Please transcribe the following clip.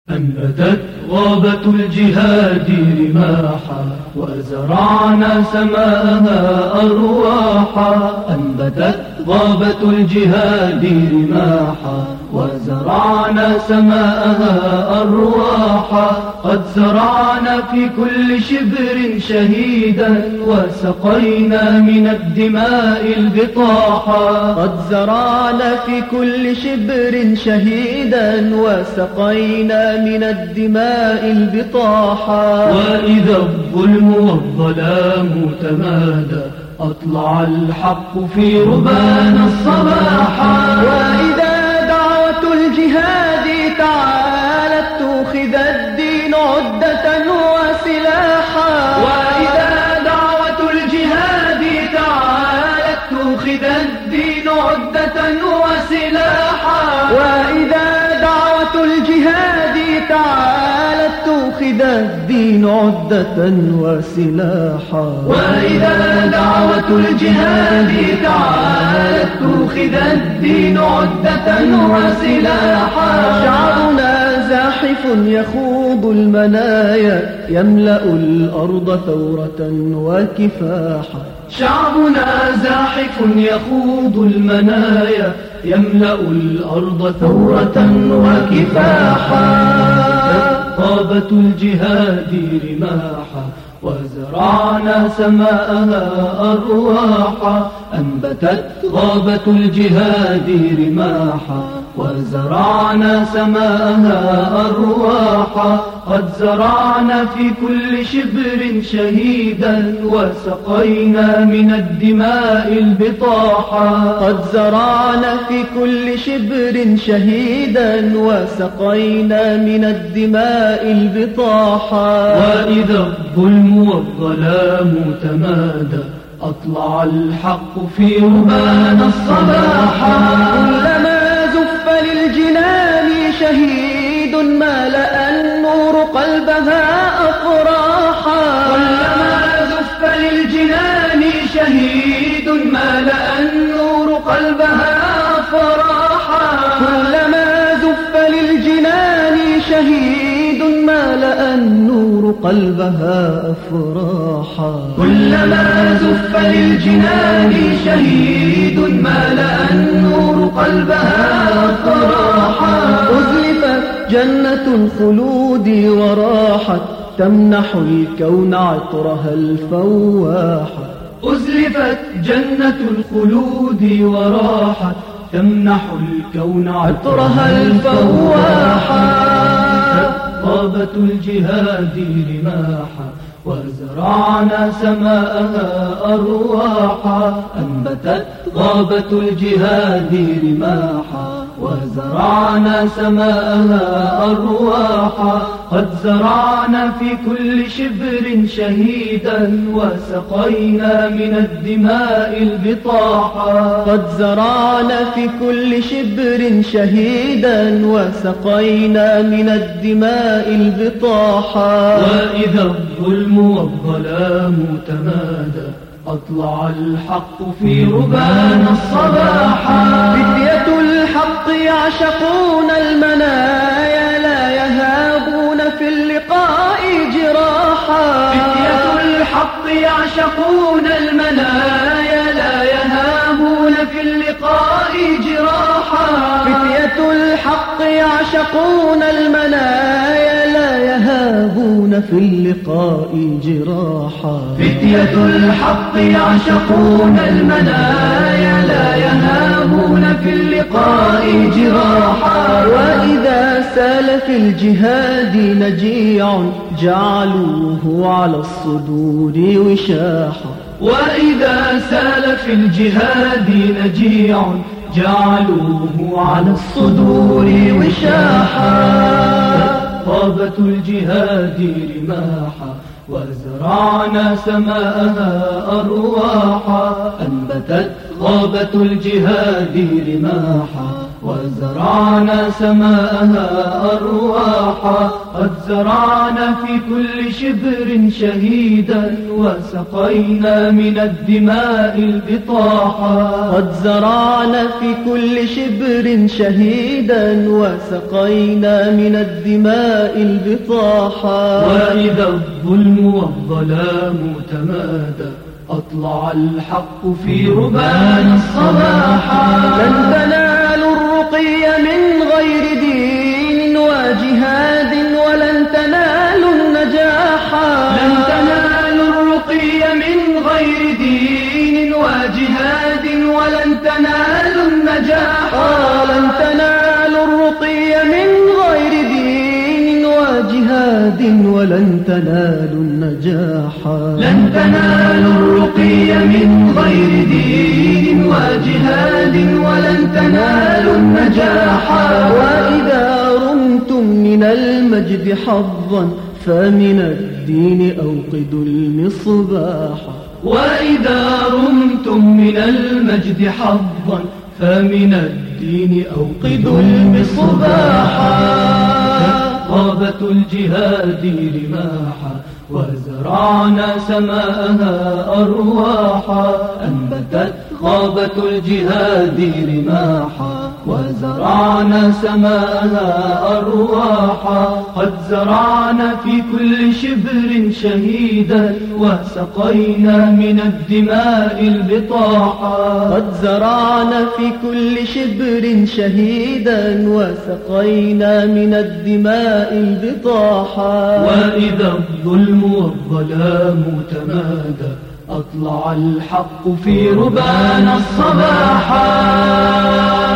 أنبتت غابة الجهاد رماحا وزرعنا سماءها أرواحا. أنبتت غابة الجهاد رماحا وزرعنا سماءها أرواحا. قد زرعنا في كل شبر شهيدا وسقينا من الدماء البطاحا. قد زرعنا في كل شبر شهيدا وسقينا من الدماء البطاحا. وإذا الظلم والظلام تمادى أطلع الحق في ربان الصباحا. وإذا دعوة الجهاد تعالت تؤخذ الدين عدة وسلاحا. وإذا دعوة الجهاد تعالت تؤخذ الدين عدة وسلاحا. وإذا دعوة الجهاد تعالت تؤخذ الدين عدة وسلاحا. وإذا دعوة الجهاد تعالت تؤخذ الدين عدة وسلاحا. شعبنا زاحف يخوض المنايا يملأ الأرض ثورة وكفاحا. شعبنا زاحف يخوض المنايا يملأ الأرض ثورة وكفاحا. غابة الجهاد رماحا وزرعنا سماءها أرواحا. أنبتت غابة الجهاد رماحا وزرعنا سماءها أرواحا. قد زرعنا في كل شبر شهيدا وسقينا من الدماء البطاحا. قد زرعنا في كل شبر شهيدا وسقينا من الدماء البطاحا. وإذا الظلم والظلام تمادى أطلع الحق في ربان الصباحا. كلما زف للجنان شهيد ملأ النور قلبها أفراحا. كلما زف للجنان شهيد ملأ النور قلبها أفراحا. كلما زف للجنان شهيد ملأ النور قلبها أفراحا. كلما زف للجنان شهيد ملأ النور قلبها أفراحا. أزلفت جنة الخلود وراحت تمنح الكون عطرها الفواحا. أزلفت جنة الخلود وراحت تمنح الكون عطرها الفواحا. غابة الجهاد رماحا وزرعنا سماءها أرواحا. أنبتت غابة الجهاد رماحا وزرعنا سماءها أرواحا. قد زرعنا في كل شبر شهيدا وسقينا من الدماء البطاحا. قد زرعنا في كل شبر شهيدا وسقينا من الدماء البطاحا. وإذا الظلم والظلام تمادى أطلع الحق في ربان الصباحا. فتية الحق يعشقون المنايا لا يهابون في اللقاء جراحا. فتية الحق يعشقون المنايا لا يهابون في اللقاء جراحا. فتية الحق يعشقون المنايا لا يهابون في اللقاء جراحا. فتية الحق يعشقون المنايا لا يهابون في اللقاء جراحا. وإذا سال في الجهاد نجيع جعلوه على الصدور وشاحا. وإذا سال في الجهاد نجيع جعلوه على الصدور وشاحا. غابة الجهاد رماحا وزرعنا سماءها أرواحا. أنبتت غابة الجهاد رماحا وزرعنا سماءها أرواحا قد زرعنا في كل شبر شهيدا وسقينا من الدماء البطاحا قد زرعنا في كل شبر شهيدا وسقينا من الدماء البطاحا وإذا الظلم والظلام تمادى أطلع الحق في ربان الصباحا لن تنالوا الرقي من غير دين وجهاد ولن تنالوا النجاحا لن تنالوا الرقي من غير دين وجهاد ولن تنالوا النجاحا لن تنالوا الرقي من غير دين وجهاد ولن تنالوا النجاحا لن تنالوا الرقي من غير دين وجهاد ولن تنالوا النجاحا وإذا رمتم من المجد حظا فمن الدين أوقدوا المصباح وإذا رمتم من المجد حظا فمن الدين أوقدوا المصباحا غابة الجهاد رماحا وزرعنا سماءها أرواحا أنبتت غابة الجهاد رماحا وزرعنا سماءها أرواحا قد زرعنا في كل شبر شهيدا وسقينا من الدماء البطاحا قد زرعنا في كل شبر شهيدا وسقينا من الدماء البطاحا وإذا الظلم والظلام تمادى أطلع الحق في ربان الصباحا